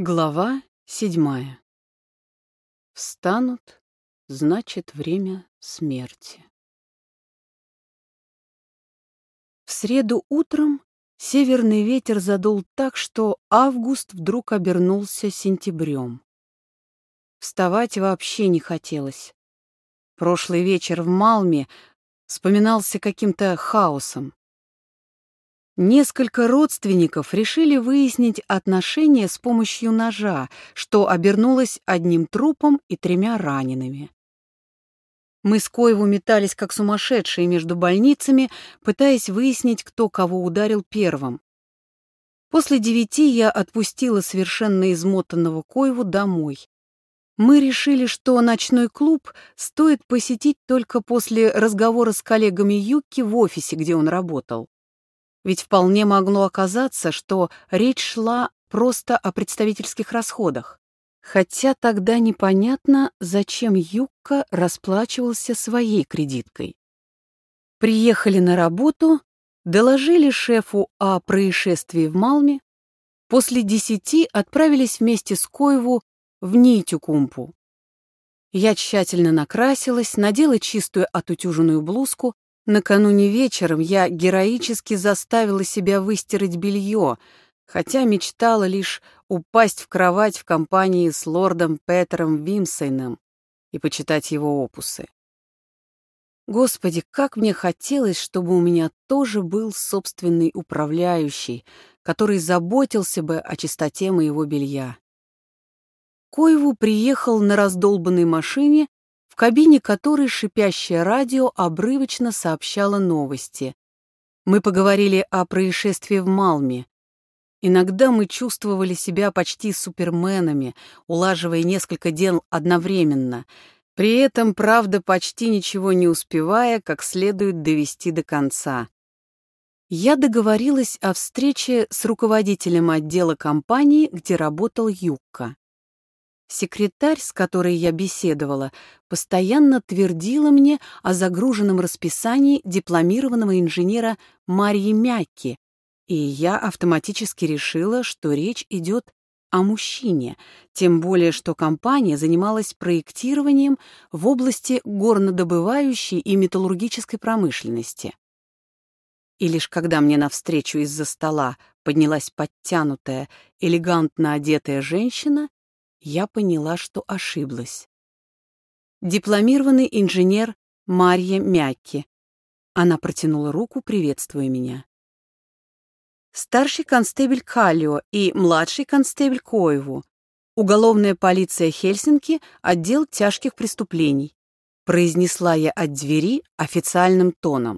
Глава 7. Встанут, значит, время смерти. В среду утром северный ветер задул так, что август вдруг обернулся сентябрем. Вставать вообще не хотелось. Прошлый вечер в Малме вспоминался каким-то хаосом. Несколько родственников решили выяснить отношения с помощью ножа, что обернулось одним трупом и 3 ранеными. Мы с Коеву метались как сумасшедшие между больницами, пытаясь выяснить, кто кого ударил первым. После 9 я отпустила совершенно измотанного Коеву домой. Мы решили, что ночной клуб стоит посетить только после разговора с коллегами Юкки в офисе, где он работал. Ведь вполне могло оказаться, что речь шла просто о представительских расходах. Хотя тогда непонятно, зачем Юкка расплачивался своей кредиткой. Приехали на работу, доложили шефу о происшествии в Малме. После 10 отправились вместе с Коеву в Нитюкумпу. Я тщательно накрасилась, надела чистую отутюженную блузку. Накануне вечером я героически заставила себя выстирать белье, хотя мечтала лишь упасть в кровать в компании с лордом Петером Вимсейном и почитать его опусы. Господи, как мне хотелось, чтобы у меня тоже был собственный управляющий, который заботился бы о чистоте моего белья. Коеву приехал на раздолбанной машине, в кабине которой шипящее радио обрывочно сообщало новости. Мы поговорили о происшествии в Малме. Иногда мы чувствовали себя почти суперменами, улаживая несколько дел одновременно, при этом, правда, почти ничего не успевая, как следует довести до конца. Я договорилась о встрече с руководителем отдела компании, где работал Юкка. Секретарь, с которой я беседовала, постоянно твердила мне о загруженном расписании дипломированного инженера Марьи Мякки, и я автоматически решила, что речь идет о мужчине, тем более что компания занималась проектированием в области горнодобывающей и металлургической промышленности. И лишь когда мне навстречу из-за стола поднялась подтянутая, элегантно одетая женщина, я поняла, что ошиблась. Дипломированный инженер Марья Мякки. Она протянула руку, приветствуя меня. Старший констебль Каллио и младший констебль Коеву. Уголовная полиция Хельсинки, отдел тяжких преступлений. Произнесла я от двери официальным тоном.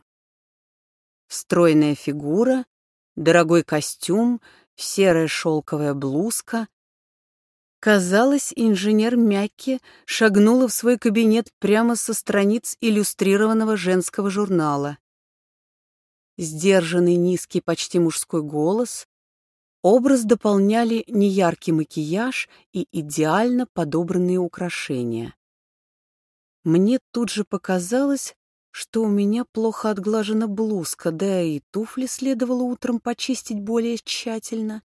Стройная фигура, дорогой костюм, серая шелковая блузка. Казалось, инженер Мякки шагнула в свой кабинет прямо со страниц иллюстрированного женского журнала. Сдержанный низкий, почти мужской голос, образ дополняли неяркий макияж и идеально подобранные украшения. Мне тут же показалось, что у меня плохо отглажена блузка, да и туфли следовало утром почистить более тщательно.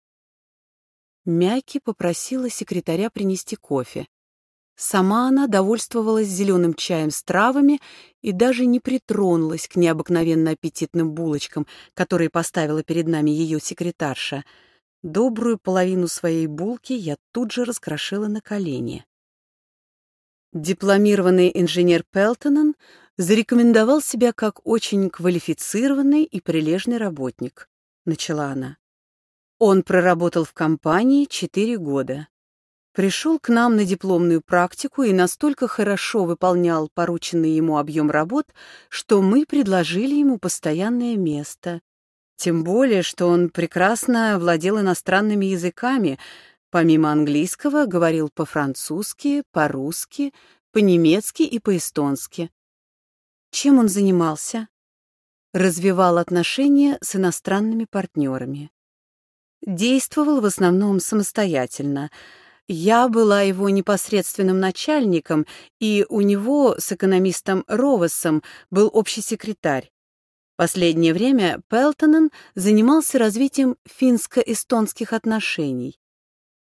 Мякки попросила секретаря принести кофе. Сама она довольствовалась зеленым чаем с травами и даже не притронулась к необыкновенно аппетитным булочкам, которые поставила перед нами ее секретарша. Добрую половину своей булки я тут же раскрошила на колени. Дипломированный инженер Пелтонен зарекомендовал себя как очень квалифицированный и прилежный работник, начала она. Он проработал в компании 4 года. Пришел к нам на дипломную практику и настолько хорошо выполнял порученный ему объем работ, что мы предложили ему постоянное место. Тем более, что он прекрасно владел иностранными языками, помимо английского говорил по-французски, по-русски, по-немецки и по-эстонски. Чем он занимался? Развивал отношения с иностранными партнерами. Действовал в основном самостоятельно. Я была его непосредственным начальником, и у него с экономистом Ровесом был общий секретарь. Последнее время Пелтонен занимался развитием финско-эстонских отношений.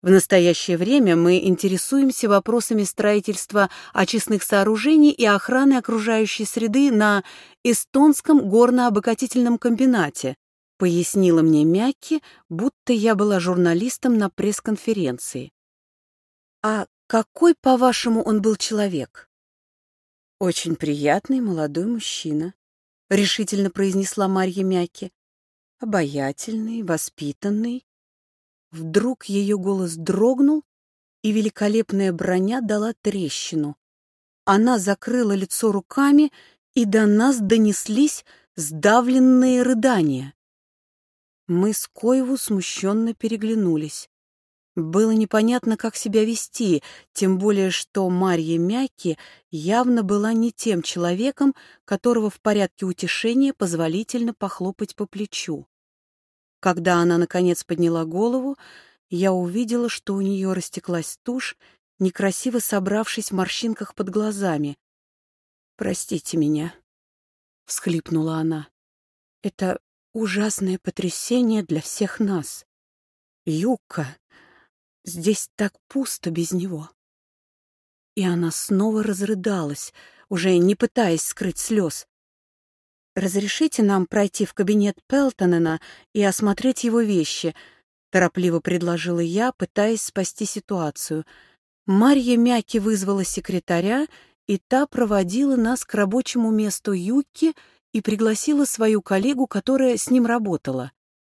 В настоящее время мы интересуемся вопросами строительства очистных сооружений и охраны окружающей среды на Эстонском горно-обогатительном комбинате, пояснила мне Мяки, будто я была журналистом на пресс-конференции. А какой, по-вашему, он был человек? Очень приятный молодой мужчина, решительно произнесла Марья Мяки. Обаятельный, воспитанный. Вдруг ее голос дрогнул, и великолепная броня дала трещину. Она закрыла лицо руками, и до нас донеслись сдавленные рыдания. Мы с Коеву смущенно переглянулись. Было непонятно, как себя вести, тем более что Марья Мяки явно была не тем человеком, которого в порядке утешения позволительно похлопать по плечу. Когда она, наконец, подняла голову, я увидела, что у нее растеклась тушь, некрасиво собравшись в морщинках под глазами. «Простите меня», — всхлипнула она. «Это ужасное потрясение для всех нас. Юкка, здесь так пусто без него». И она снова разрыдалась, уже не пытаясь скрыть слез. «Разрешите нам пройти в кабинет Пелтонена и осмотреть его вещи?» — торопливо предложила я, пытаясь спасти ситуацию. Марья Мяки вызвала секретаря, и та проводила нас к рабочему месту Юкки и пригласила свою коллегу, которая с ним работала.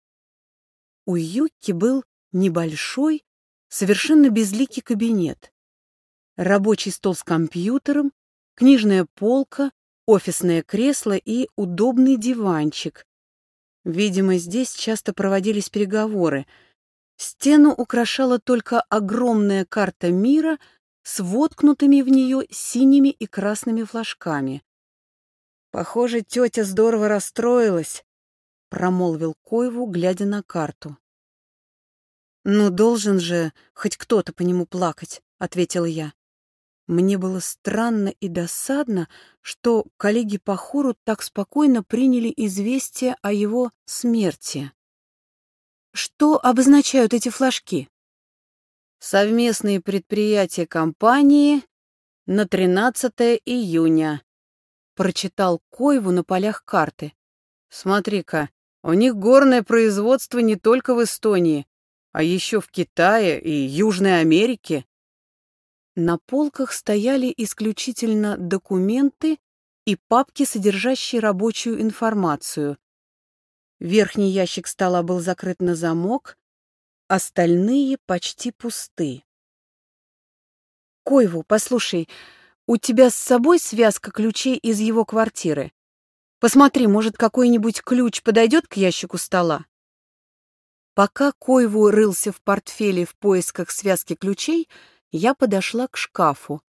У Юкки был небольшой, совершенно безликий кабинет. Рабочий стол с компьютером, книжная полка, офисное кресло и удобный диванчик. Видимо, здесь часто проводились переговоры. Стену украшала только огромная карта мира с воткнутыми в нее синими и красными флажками. «Похоже, тетя здорово расстроилась», — промолвил Коеву, глядя на карту. «Ну, должен же хоть кто-то по нему плакать», — ответила я. Мне было странно и досадно, что коллеги по хору так спокойно приняли известие о его смерти. Что обозначают эти флажки? Совместные предприятия компании на 13 июня, прочитал Коеву на полях карты. Смотри-ка, у них горное производство не только в Эстонии, а еще в Китае и Южной Америке. На полках стояли исключительно документы и папки, содержащие рабочую информацию. Верхний ящик стола был закрыт на замок, остальные почти пусты. «Коеву, послушай, у тебя с собой связка ключей из его квартиры? Посмотри, может, какой-нибудь ключ подойдет к ящику стола?» Пока Коеву рылся в портфеле в поисках связки ключей, я подошла к шкафу.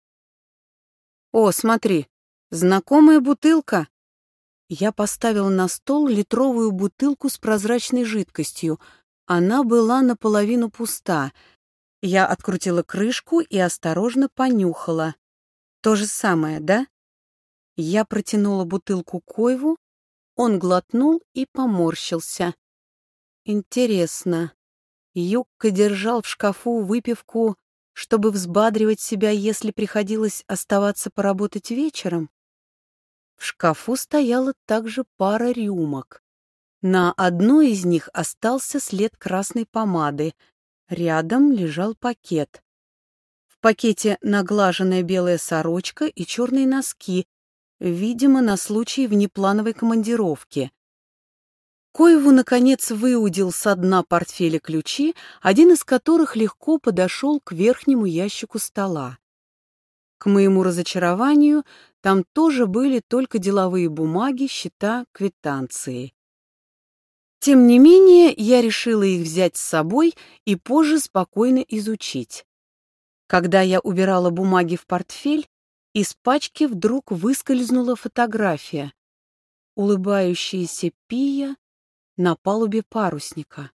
«О, смотри, знакомая бутылка!» Я поставила на стол литровую бутылку с прозрачной жидкостью. Она была наполовину пуста. Я открутила крышку и осторожно понюхала. То же самое, да? Я протянула бутылку Коеву, он глотнул и поморщился. Интересно, Юкка держал в шкафу выпивку, чтобы взбадривать себя, если приходилось оставаться поработать вечером? В шкафу стояла также пара рюмок. На одной из них остался след красной помады. Рядом лежал пакет. В пакете наглаженная белая сорочка и черные носки, видимо, на случай внеплановой командировки. Коеву, наконец, выудил со дна портфеля ключи, один из которых легко подошел к верхнему ящику стола. К моему разочарованию, там тоже были только деловые бумаги, счета, квитанции. Тем не менее, я решила их взять с собой и позже спокойно изучить. Когда я убирала бумаги в портфель, из пачки вдруг выскользнула фотография. Улыбающаяся Пия на палубе парусника.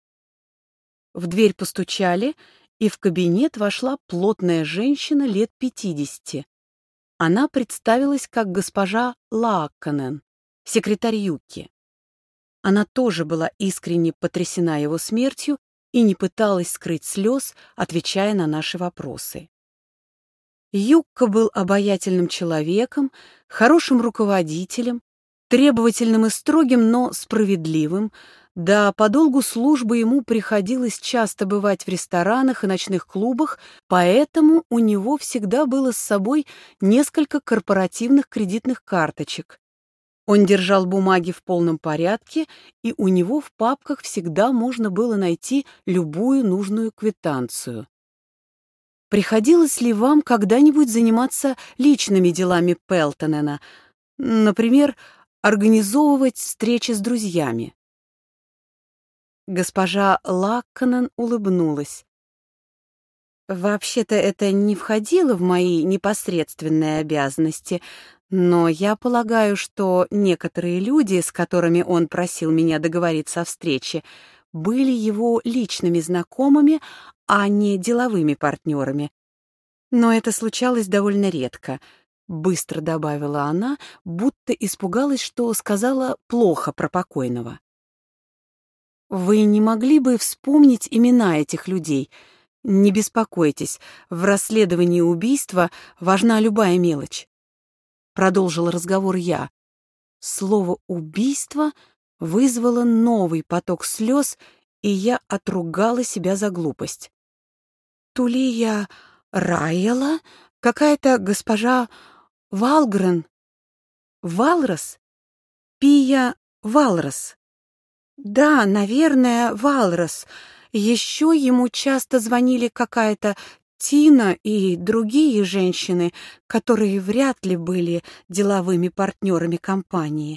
В дверь постучали, и в кабинет вошла плотная женщина лет 50. Она представилась как госпожа Лаакконен, секретарь Юкки. Она тоже была искренне потрясена его смертью и не пыталась скрыть слез, отвечая на наши вопросы. Юкка был обаятельным человеком, хорошим руководителем, требовательным и строгим, но справедливым. Да, по долгу службы ему приходилось часто бывать в ресторанах и ночных клубах, поэтому у него всегда было с собой несколько корпоративных кредитных карточек. Он держал бумаги в полном порядке, и у него в папках всегда можно было найти любую нужную квитанцию. Приходилось ли вам когда-нибудь заниматься личными делами Пелтонена, например, организовывать встречи с друзьями? Госпожа Лакконен улыбнулась. Вообще-то это не входило в мои непосредственные обязанности, но я полагаю, что некоторые люди, с которыми он просил меня договориться о встрече, были его личными знакомыми, а не деловыми партнерами. Но это случалось довольно редко, быстро добавила она, будто испугалась, что сказала плохо про покойного. Вы не могли бы вспомнить имена этих людей? Не беспокойтесь, в расследовании убийства важна любая мелочь. Продолжил разговор я. Слово «убийство» вызвало новый поток слез, и я отругала себя за глупость. Тулия Райела? Какая-то госпожа Валгрен? Валрос? Пия Валрос. Да, наверное, Валрос. Еще ему часто звонили какая-то Тина и другие женщины, которые вряд ли были деловыми партнерами компании.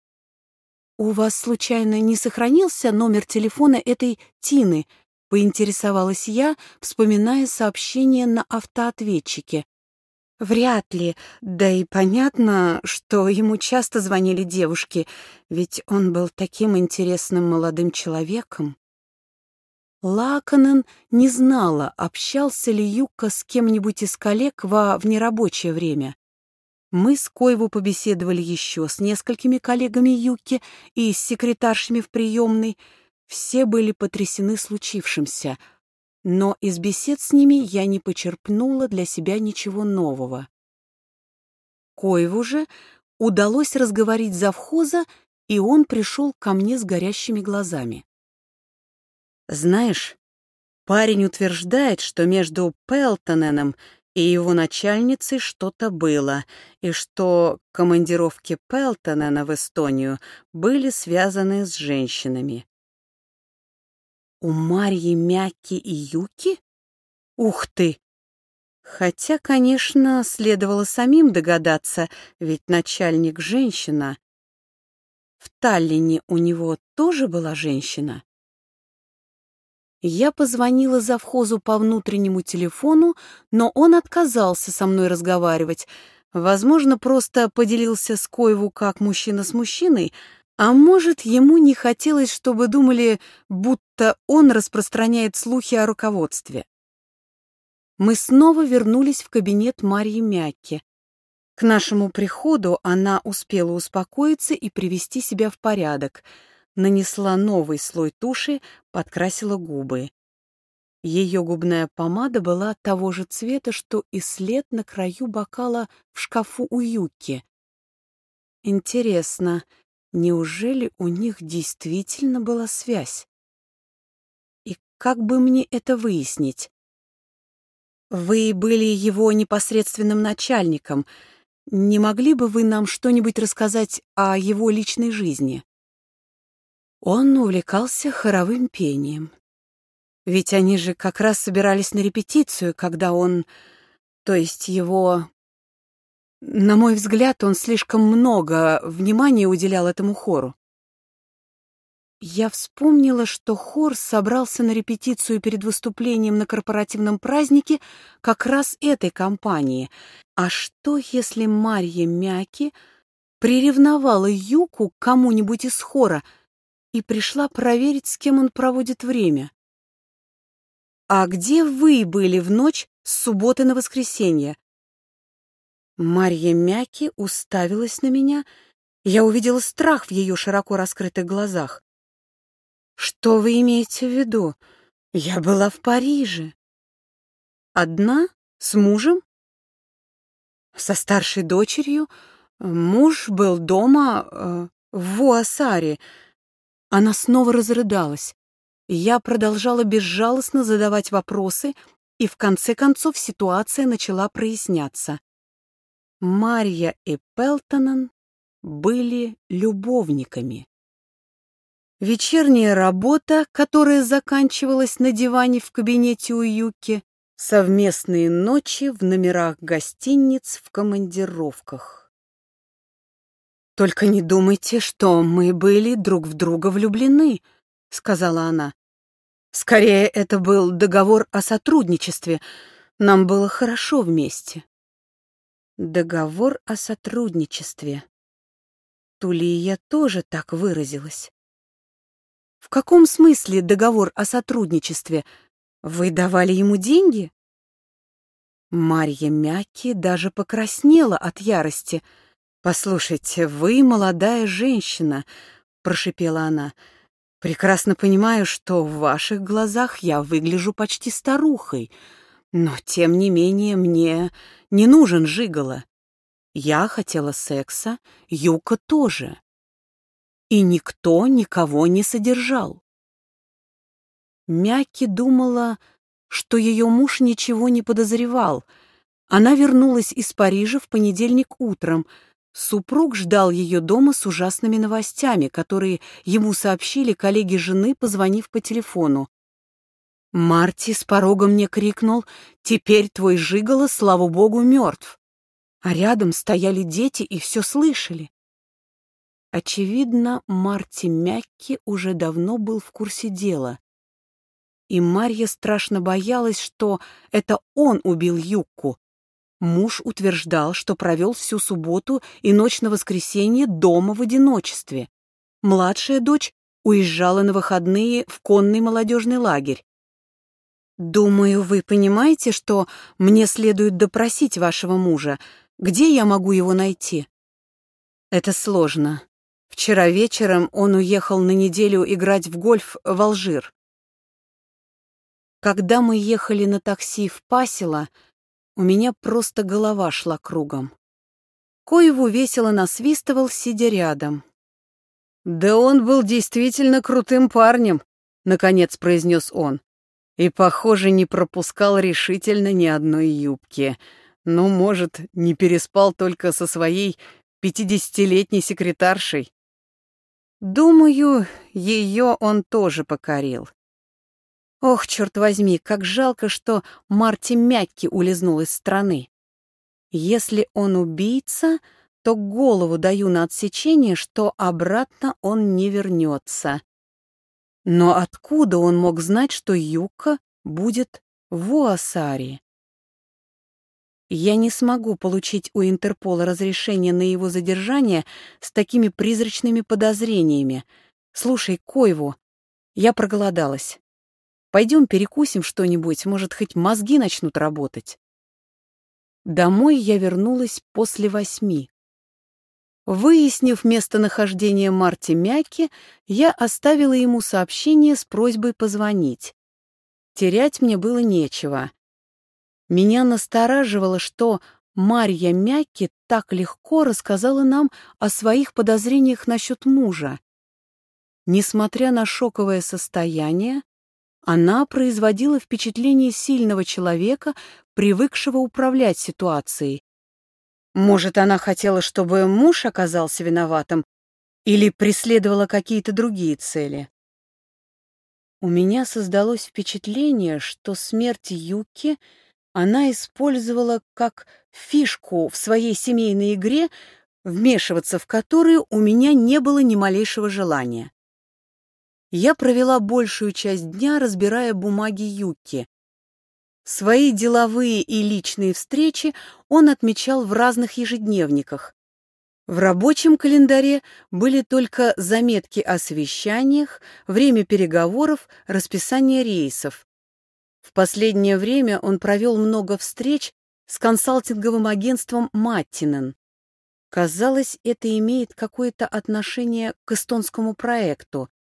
«У вас, случайно, не сохранился номер телефона этой Тины?» — поинтересовалась я, вспоминая сообщение на автоответчике. «Вряд ли, да и понятно, что ему часто звонили девушки, ведь он был таким интересным молодым человеком». Лаконен не знала, общался ли Юкка с кем-нибудь из коллег во внерабочее время. Мы с Койву побеседовали еще с несколькими коллегами Юкки и с секретаршами в приемной. Все были потрясены случившимся, но из бесед с ними я не почерпнула для себя ничего нового. Койву же удалось разговорить завхоза, и он пришел ко мне с горящими глазами. «Знаешь, парень утверждает, что между Пелтоненом и его начальницей что-то было, и что командировки Пелтонена в Эстонию были связаны с женщинами». «У Марьи Мякки и Юки? Ух ты!» Хотя, конечно, следовало самим догадаться, ведь начальник — женщина. В Таллине у него тоже была женщина. Я позвонила завхозу по внутреннему телефону, но он отказался со мной разговаривать. Возможно, просто поделился с Койву как мужчина с мужчиной, а может, ему не хотелось, чтобы думали, будто он распространяет слухи о руководстве. Мы снова вернулись в кабинет Марьи Мякки. К нашему приходу она успела успокоиться и привести себя в порядок. Нанесла новый слой туши, подкрасила губы. Ее губная помада была того же цвета, что и след на краю бокала в шкафу у Юки. Интересно, неужели у них действительно была связь? И как бы мне это выяснить? Вы были его непосредственным начальником. Не могли бы вы нам что-нибудь рассказать о его личной жизни? Он увлекался хоровым пением. Ведь они же как раз собирались на репетицию, когда он... То есть его... На мой взгляд, он слишком много внимания уделял этому хору. Я вспомнила, что хор собрался на репетицию перед выступлением на корпоративном празднике как раз этой компании. А что, если Марья Мяки приревновала Юку к кому-нибудь из хора и пришла проверить, с кем он проводит время? «А где вы были в ночь с субботы на воскресенье?» Марья Мяки уставилась на меня. Я увидела страх в ее широко раскрытых глазах. «Что вы имеете в виду? Я была в Париже. Одна? С мужем? Со старшей дочерью? Муж был дома, в Вуассаре. Она снова разрыдалась. Я продолжала безжалостно задавать вопросы, и в конце концов ситуация начала проясняться. Марья и Пелтонен были любовниками. Вечерняя работа, которая заканчивалась на диване в кабинете у Юки, совместные ночи в номерах гостиниц в командировках. «Только не думайте, что мы были друг в друга влюблены», — сказала она. «Скорее, это был договор о сотрудничестве. Нам было хорошо вместе». Договор о сотрудничестве. Тулия тоже так выразилась. В каком смысле договор о сотрудничестве? Вы давали ему деньги? Марья Мякки даже покраснела от ярости. «Послушайте, вы молодая женщина», — прошипела она. «Прекрасно понимаю, что в ваших глазах я выгляжу почти старухой, но, тем не менее, мне не нужен жиголо. Я хотела секса, Юка тоже. И никто никого не содержал». Мякки думала, что ее муж ничего не подозревал. Она вернулась из Парижа в понедельник утром. Супруг ждал ее дома с ужасными новостями, которые ему сообщили коллеги жены, позвонив по телефону. Марти с порога мне крикнул: «Теперь твой жиголо, слава богу, мертв». А рядом стояли дети и все слышали. Очевидно, Марти Мякки уже давно был в курсе дела. И Марья страшно боялась, что это он убил Юкку. Муж утверждал, что провел всю субботу и ночь на воскресенье дома в одиночестве. Младшая дочь уезжала на выходные в конный молодежный лагерь. «Думаю, вы понимаете, что мне следует допросить вашего мужа. Где я могу его найти?» «Это сложно. Вчера вечером он уехал на неделю играть в гольф в Алжир». Когда мы ехали на такси в Пассело, у меня просто голова шла кругом. Коеву весело насвистывал, сидя рядом. «Да он был действительно крутым парнем», — наконец произнес он. «И, похоже, не пропускал решительно ни одной юбки. Ну, может, не переспал только со своей 50-летней секретаршей. Думаю, ее он тоже покорил». Ох, черт возьми, как жалко, что Марти Мякки улизнул из страны. Если он убийца, то голову даю на отсечение, что обратно он не вернется. Но откуда он мог знать, что Юка будет в Уассаре? Я не смогу получить у Интерпола разрешение на его задержание с такими призрачными подозрениями. Слушай, Койву, я проголодалась. Пойдем перекусим что-нибудь, может, хоть мозги начнут работать. Домой я вернулась после 8. Выяснив местонахождение Марти Мякки, я оставила ему сообщение с просьбой позвонить. Терять мне было нечего. Меня настораживало, что Марья Мякки так легко рассказала нам о своих подозрениях насчет мужа. Несмотря на шоковое состояние, она производила впечатление сильного человека, привыкшего управлять ситуацией. Может, она хотела, чтобы муж оказался виноватым или преследовала какие-то другие цели? У меня создалось впечатление, что смерть Юки она использовала как фишку в своей семейной игре, вмешиваться в которую у меня не было ни малейшего желания. Я провела большую часть дня, разбирая бумаги Юки. Свои деловые и личные встречи он отмечал в разных ежедневниках. В рабочем календаре были только заметки о совещаниях, время переговоров, расписание рейсов. В последнее время он провел много встреч с консалтинговым агентством Маттинен. Казалось, это имеет какое-то отношение к эстонскому проекту.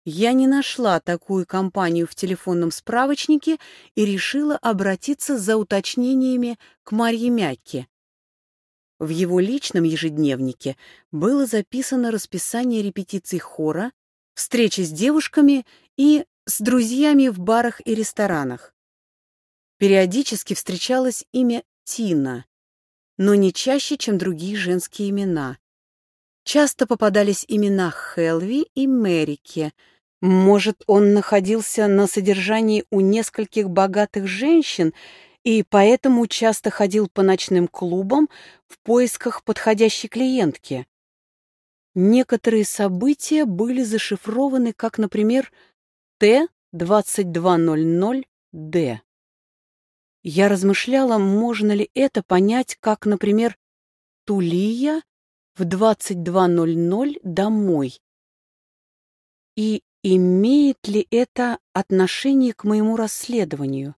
Я не нашла такую компанию в телефонном справочнике и решила обратиться за уточнениями к Марье Мякке. В его личном ежедневнике было записано расписание репетиций хора, встречи с девушками и с друзьями в барах и ресторанах. Периодически встречалось имя Тина, но не чаще, чем другие женские имена. Часто попадались имена Хелви и Мерике. Может, он находился на содержании у нескольких богатых женщин и поэтому часто ходил по ночным клубам в поисках подходящей клиентки. Некоторые события были зашифрованы, как, например, Т-2200-Д. Я размышляла, можно ли это понять, как, например, Тулия в 22:00 домой. И имеет ли это отношение к моему расследованию?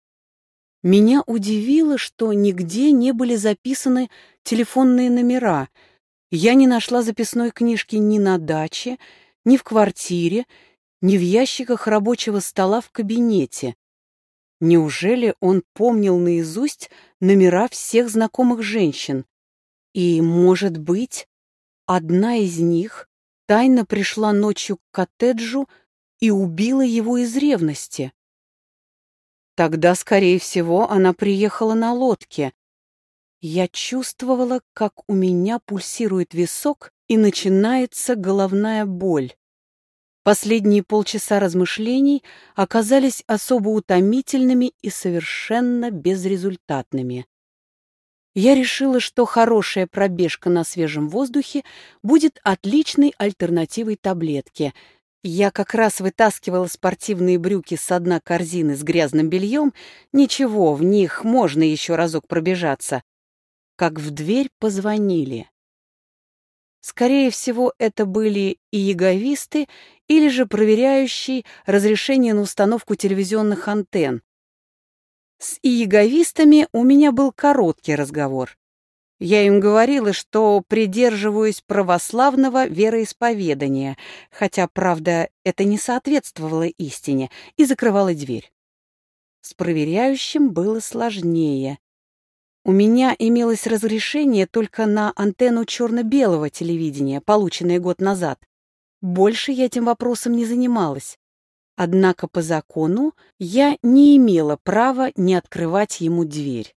Меня удивило, что нигде не были записаны телефонные номера. Я не нашла записной книжки ни на даче, ни в квартире, ни в ящиках рабочего стола в кабинете. Неужели он помнил наизусть номера всех знакомых женщин? И, может быть, одна из них тайно пришла ночью к коттеджу и убила его из ревности? Тогда, скорее всего, она приехала на лодке. Я чувствовала, как у меня пульсирует висок и начинается головная боль. Последние полчаса размышлений оказались особо утомительными и совершенно безрезультатными. Я решила, что хорошая пробежка на свежем воздухе будет отличной альтернативой таблетке. Я как раз вытаскивала спортивные брюки с дна корзины с грязным бельем. Ничего, в них можно еще разок пробежаться. Как в дверь позвонили. Скорее всего, это были и яговисты, или же проверяющие разрешение на установку телевизионных антенн. С иеговистами у меня был короткий разговор. Я им говорила, что придерживаюсь православного вероисповедания, хотя, правда, это не соответствовало истине, и закрывала дверь. С проверяющим было сложнее. У меня имелось разрешение только на антенну черно-белого телевидения, полученное год назад. Больше я этим вопросом не занималась. Однако по закону я не имела права не открывать ему дверь.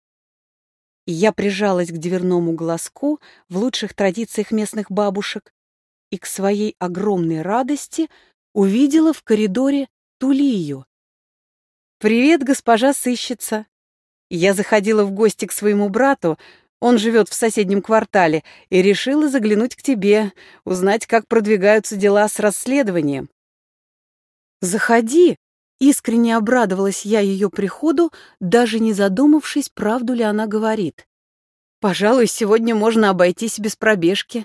Я прижалась к дверному глазку в лучших традициях местных бабушек и к своей огромной радости увидела в коридоре Тулию. «Привет, госпожа сыщица!» Я заходила в гости к своему брату, он живет в соседнем квартале, и решила заглянуть к тебе, узнать, как продвигаются дела с расследованием. «Заходи!» — искренне обрадовалась я ее приходу, даже не задумавшись, правду ли она говорит. «Пожалуй, сегодня можно обойтись без пробежки».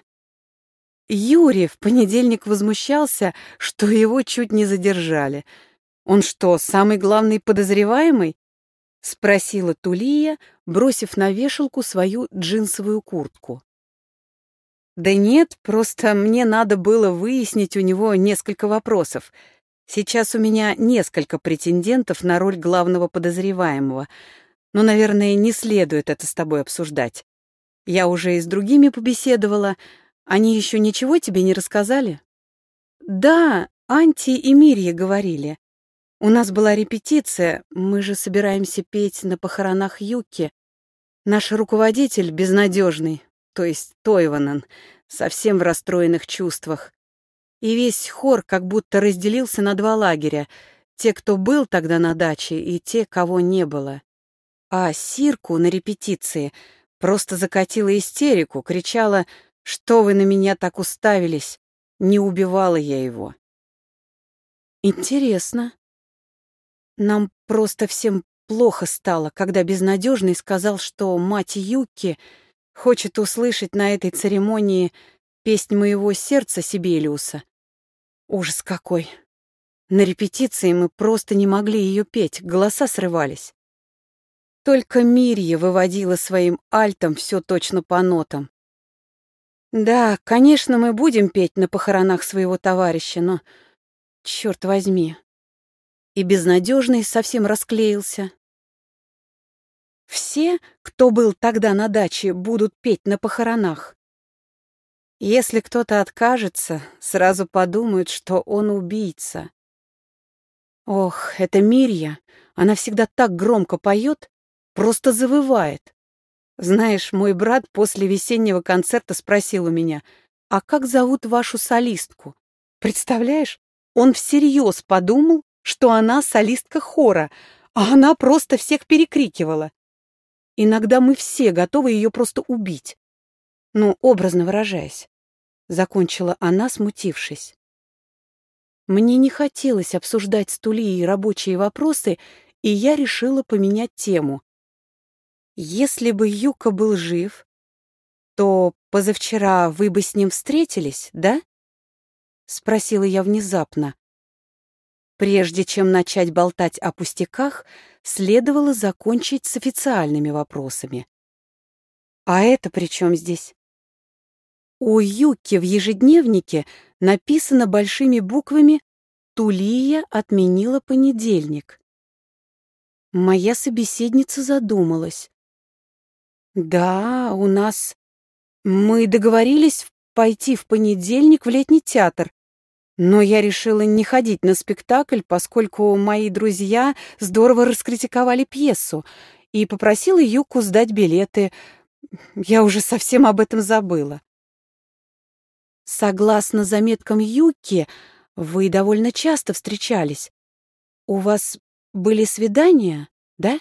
Юрий в понедельник возмущался, что его чуть не задержали. «Он что, самый главный подозреваемый?» — спросила Тулия, бросив на вешалку свою джинсовую куртку. «Да нет, просто мне надо было выяснить у него несколько вопросов. Сейчас у меня несколько претендентов на роль главного подозреваемого, но, наверное, не следует это с тобой обсуждать. Я уже и с другими побеседовала. Они еще ничего тебе не рассказали?» «Да, Анти и Мирья говорили. У нас была репетиция, мы же собираемся петь на похоронах Юки. Наш руководитель безнадежный, то есть Тойванен, совсем в расстроенных чувствах. И весь хор как будто разделился на два лагеря, те, кто был тогда на даче, и те, кого не было. А Сирку на репетиции просто закатила истерику, кричала: «Что вы на меня так уставились? Не убивала я его». Интересно. Нам просто всем плохо стало, когда безнадежный сказал, что мать Юки хочет услышать на этой церемонии песнь моего сердца Сибелиуса. Ужас какой! На репетиции мы просто не могли ее петь, голоса срывались. Только Мирья выводила своим альтом все точно по нотам. Да, конечно, мы будем петь на похоронах своего товарища, но черт возьми. И безнадежный совсем расклеился. Все, кто был тогда на даче, будут петь на похоронах. Если кто-то откажется, сразу подумают, что он убийца. Ох, эта Мирья, она всегда так громко поет, просто завывает. Знаешь, мой брат после весеннего концерта спросил у меня, а как зовут вашу солистку? Представляешь, он всерьез подумал, что она солистка хора, а она просто всех перекрикивала. Иногда мы все готовы ее просто убить. Ну, образно выражаясь. Закончила она, смутившись. Мне не хотелось обсуждать с Тулией рабочие вопросы, и я решила поменять тему. Если бы Юка был жив, то позавчера вы бы с ним встретились, да? Спросила я внезапно. Прежде чем начать болтать о пустяках, следовало закончить с официальными вопросами. А это при чем здесь? У Юки в ежедневнике написано большими буквами «Тулия отменила понедельник». Моя собеседница задумалась. Да, мы договорились пойти в понедельник в летний театр, но я решила не ходить на спектакль, поскольку мои друзья здорово раскритиковали пьесу, и попросила Юку сдать билеты. Я уже совсем об этом забыла. Согласно заметкам Юки, вы довольно часто встречались. У вас были свидания, да?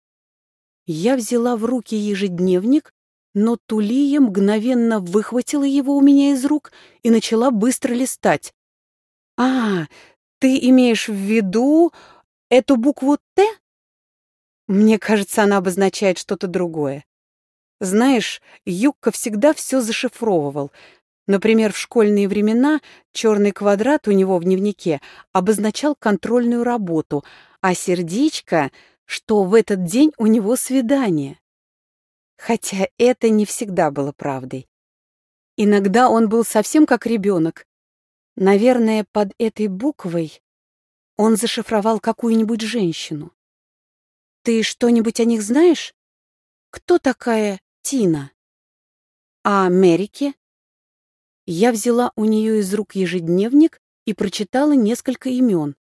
Я взяла в руки ежедневник, но Тулия мгновенно выхватила его у меня из рук и начала быстро листать. «А, ты имеешь в виду эту букву «Т»?» Мне кажется, она обозначает что-то другое. Знаешь, Юкка всегда все зашифровывал. Например, в школьные времена черный квадрат у него в дневнике обозначал контрольную работу, а сердечко, что в этот день у него свидание. Хотя это не всегда было правдой. Иногда он был совсем как ребенок. Наверное, под этой буквой он зашифровал какую-нибудь женщину. Ты что-нибудь о них знаешь? Кто такая Тина? А Америке? Я взяла у нее из рук ежедневник и прочитала несколько имен.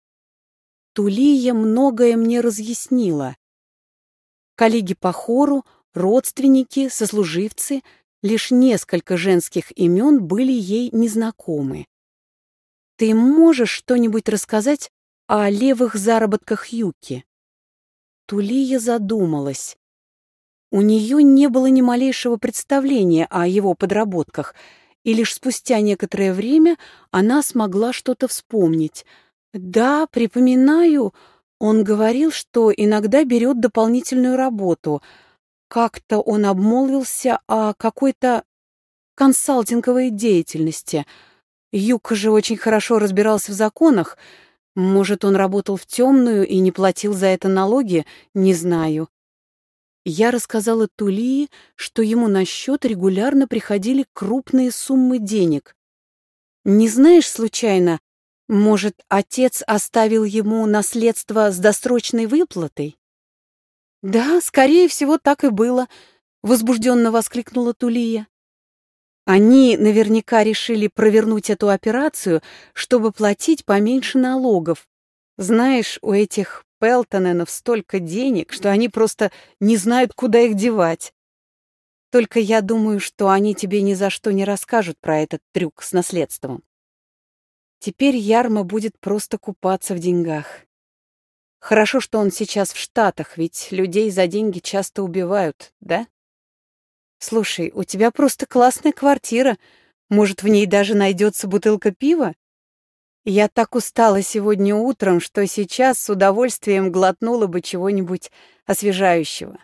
Тулия многое мне разъяснила. Коллеги по хору, родственники, сослуживцы, лишь несколько женских имен были ей незнакомы. Ты можешь что-нибудь рассказать о левых заработках Юки? Тулия задумалась. У нее не было ни малейшего представления о его подработках, и лишь спустя некоторое время она смогла что-то вспомнить. Да, припоминаю, он говорил, что иногда берет дополнительную работу. Как-то он обмолвился о какой-то консалтинговой деятельности. Юка же очень хорошо разбирался в законах. Может, он работал в темную и не платил за это налоги, не знаю. Я рассказала Тулии, что ему на счет регулярно приходили крупные суммы денег. Не знаешь, случайно, может, отец оставил ему наследство с досрочной выплатой? Да, скорее всего, так и было, возбужденно воскликнула Тулия. Они наверняка решили провернуть эту операцию, чтобы платить поменьше налогов. Знаешь, у этих Пелтоненов столько денег, что они просто не знают, куда их девать. Только я думаю, что они тебе ни за что не расскажут про этот трюк с наследством. Теперь Ярма будет просто купаться в деньгах. Хорошо, что он сейчас в Штатах, ведь людей за деньги часто убивают, да? Слушай, у тебя просто классная квартира. Может, в ней даже найдется бутылка пива? Я так устала сегодня утром, что сейчас с удовольствием глотнула бы чего-нибудь освежающего.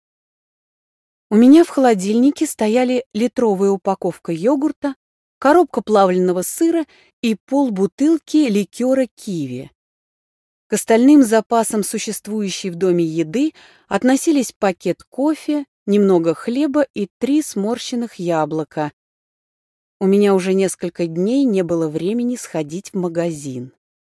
У меня в холодильнике стояли литровая упаковка йогурта, коробка плавленного сыра и полбутылки ликера киви. К остальным запасам существующей в доме еды относились пакет кофе, немного хлеба и 3 сморщенных яблока. У меня уже несколько дней не было времени сходить в магазин.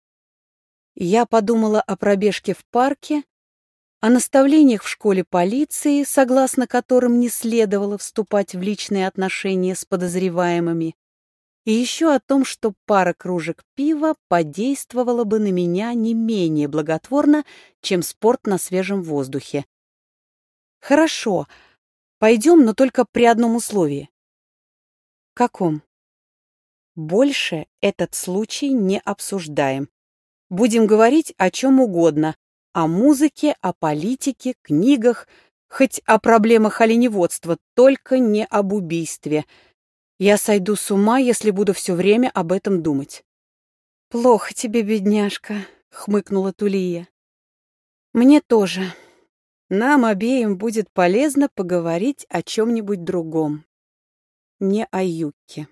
Я подумала о пробежке в парке, о наставлениях в школе полиции, согласно которым не следовало вступать в личные отношения с подозреваемыми, и еще о том, что пара кружек пива подействовала бы на меня не менее благотворно, чем спорт на свежем воздухе. Хорошо, пойдем, но только при одном условии. Каком? Больше этот случай не обсуждаем. Будем говорить о чем угодно. О музыке, о политике, книгах, хоть о проблемах оленеводства, только не об убийстве. Я сойду с ума, если буду все время об этом думать. «Плохо тебе, бедняжка», — хмыкнула Тулия. «Мне тоже. Нам обеим будет полезно поговорить о чем-нибудь другом. Не о Юкке».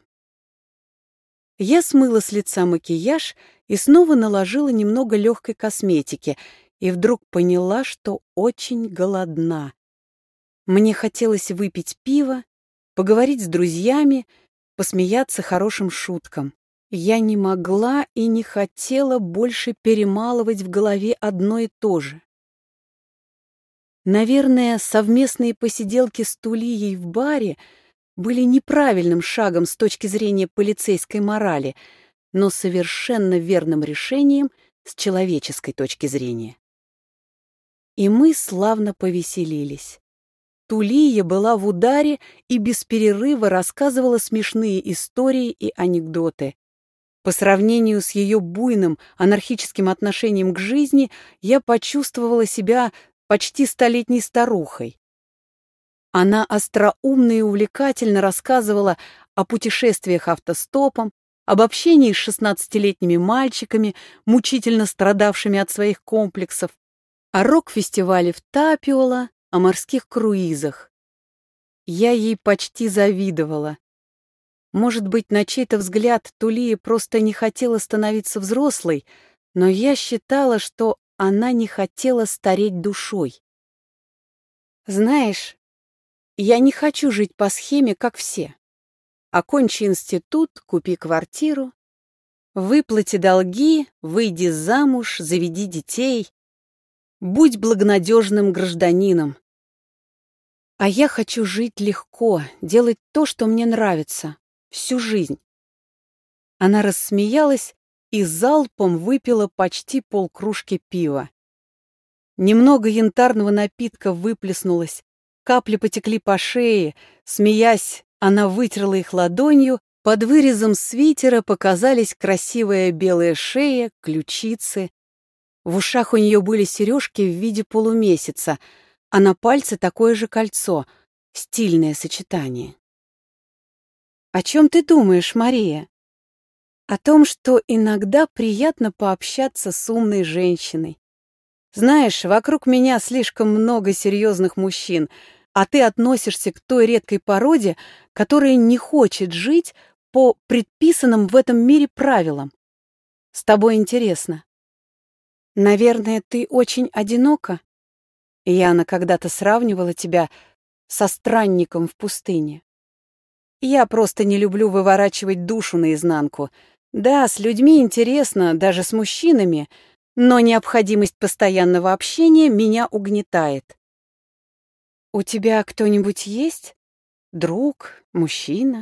Я смыла с лица макияж и снова наложила немного легкой косметики, и вдруг поняла, что очень голодна. Мне хотелось выпить пиво, поговорить с друзьями, посмеяться хорошим шуткам. Я не могла и не хотела больше перемалывать в голове одно и то же. Наверное, совместные посиделки с Тулией в баре были неправильным шагом с точки зрения полицейской морали, но совершенно верным решением с человеческой точки зрения. И мы славно повеселились. Тулия была в ударе и без перерыва рассказывала смешные истории и анекдоты. По сравнению с ее буйным, анархическим отношением к жизни, я почувствовала себя почти столетней старухой. Она остроумно и увлекательно рассказывала о путешествиях автостопом, об общении с 16-летними мальчиками, мучительно страдавшими от своих комплексов, о рок-фестивале в Тапиола, о морских круизах. Я ей почти завидовала. Может быть, на чей-то взгляд Тулия просто не хотела становиться взрослой, но я считала, что она не хотела стареть душой. Знаешь, я не хочу жить по схеме, как все. Окончи институт, купи квартиру, выплати долги, выйди замуж, заведи детей. Будь благонадежным гражданином. А я хочу жить легко, делать то, что мне нравится, всю жизнь. Она рассмеялась и залпом выпила почти полкружки пива. Немного янтарного напитка выплеснулось, капли потекли по шее, смеясь, она вытерла их ладонью, под вырезом свитера показались красивая белая шея, ключицы. В ушах у нее были сережки в виде полумесяца, а на пальце такое же кольцо, стильное сочетание. «О чем ты думаешь, Мария?» «О том, что иногда приятно пообщаться с умной женщиной. Знаешь, вокруг меня слишком много серьезных мужчин, а ты относишься к той редкой породе, которая не хочет жить по предписанным в этом мире правилам. С тобой интересно. Наверное, ты очень одинока? Яна когда-то сравнивала тебя со странником в пустыне. Я просто не люблю выворачивать душу наизнанку. Да, с людьми интересно, даже с мужчинами, но необходимость постоянного общения меня угнетает. У тебя кто-нибудь есть? Друг? Мужчина?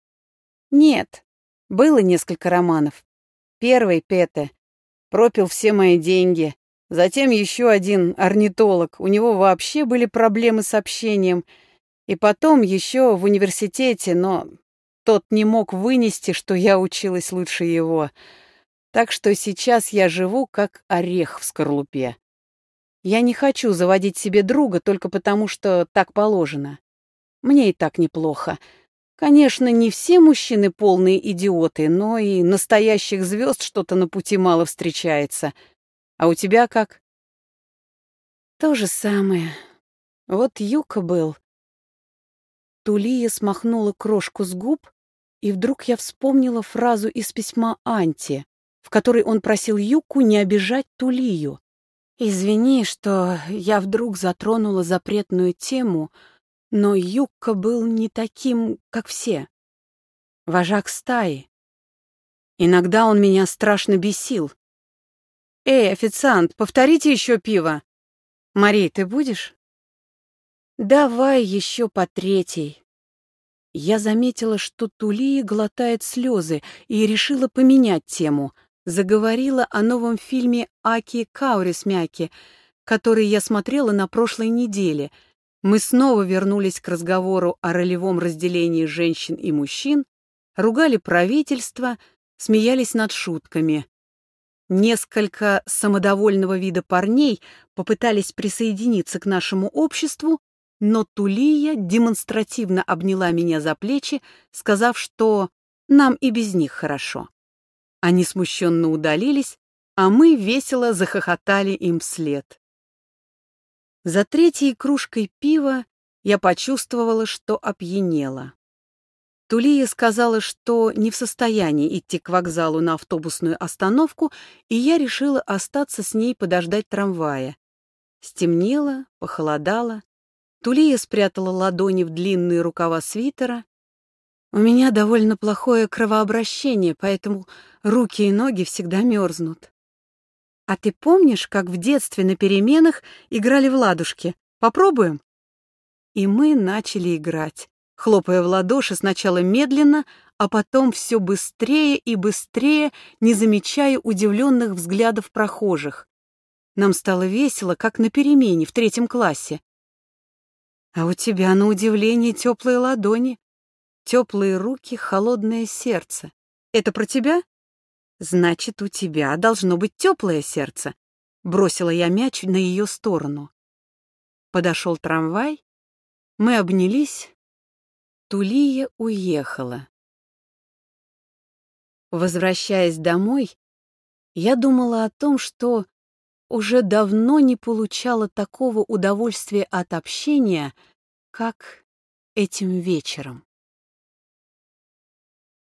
Нет. Было несколько романов. Первый, Пете, пропил все мои деньги. Затем еще один орнитолог. У него вообще были проблемы с общением. И потом еще в университете, но тот не мог вынести, что я училась лучше его. Так что сейчас я живу как орех в скорлупе. Я не хочу заводить себе друга только потому, что так положено. Мне и так неплохо. Конечно, не все мужчины полные идиоты, но и настоящих звезд что-то на пути мало встречается. А у тебя как? То же самое. Вот Юка был. Тулия смахнула крошку с губ, и вдруг я вспомнила фразу из письма Анти, в которой он просил Юку не обижать Тулию. «Извини, что я вдруг затронула запретную тему, но Юкка был не таким, как все. Вожак стаи. Иногда он меня страшно бесил. «Эй, официант, повторите еще пиво!» «Мария, ты будешь?» «Давай еще по третьей». Я заметила, что Тулия глотает слезы, и решила поменять тему. Заговорила о новом фильме Аки Каурисмяки, который я смотрела на прошлой неделе. Мы снова вернулись к разговору о ролевом разделении женщин и мужчин, ругали правительство, смеялись над шутками. Несколько самодовольного вида парней попытались присоединиться к нашему обществу, но Тулия демонстративно обняла меня за плечи, сказав, что нам и без них хорошо. Они смущенно удалились, а мы весело захохотали им вслед. За третьей кружкой пива я почувствовала, что опьянела. Тулия сказала, что не в состоянии идти к вокзалу на автобусную остановку, и я решила остаться с ней подождать трамвая. Стемнело, похолодало. Тулия спрятала ладони в длинные рукава свитера. У меня довольно плохое кровообращение, поэтому руки и ноги всегда мерзнут. А ты помнишь, как в детстве на переменах играли в ладушки? Попробуем? И мы начали играть, хлопая в ладоши сначала медленно, а потом все быстрее и быстрее, не замечая удивленных взглядов прохожих. Нам стало весело, как на перемене в 3 классе. А у тебя, на удивление, теплые ладони, теплые руки, холодное сердце. Это про тебя? Значит, у тебя должно быть теплое сердце. Бросила я мяч на ее сторону. Подошел трамвай, мы обнялись. Тулия уехала. Возвращаясь домой, я думала о том, что уже давно не получала такого удовольствия от общения, как этим вечером.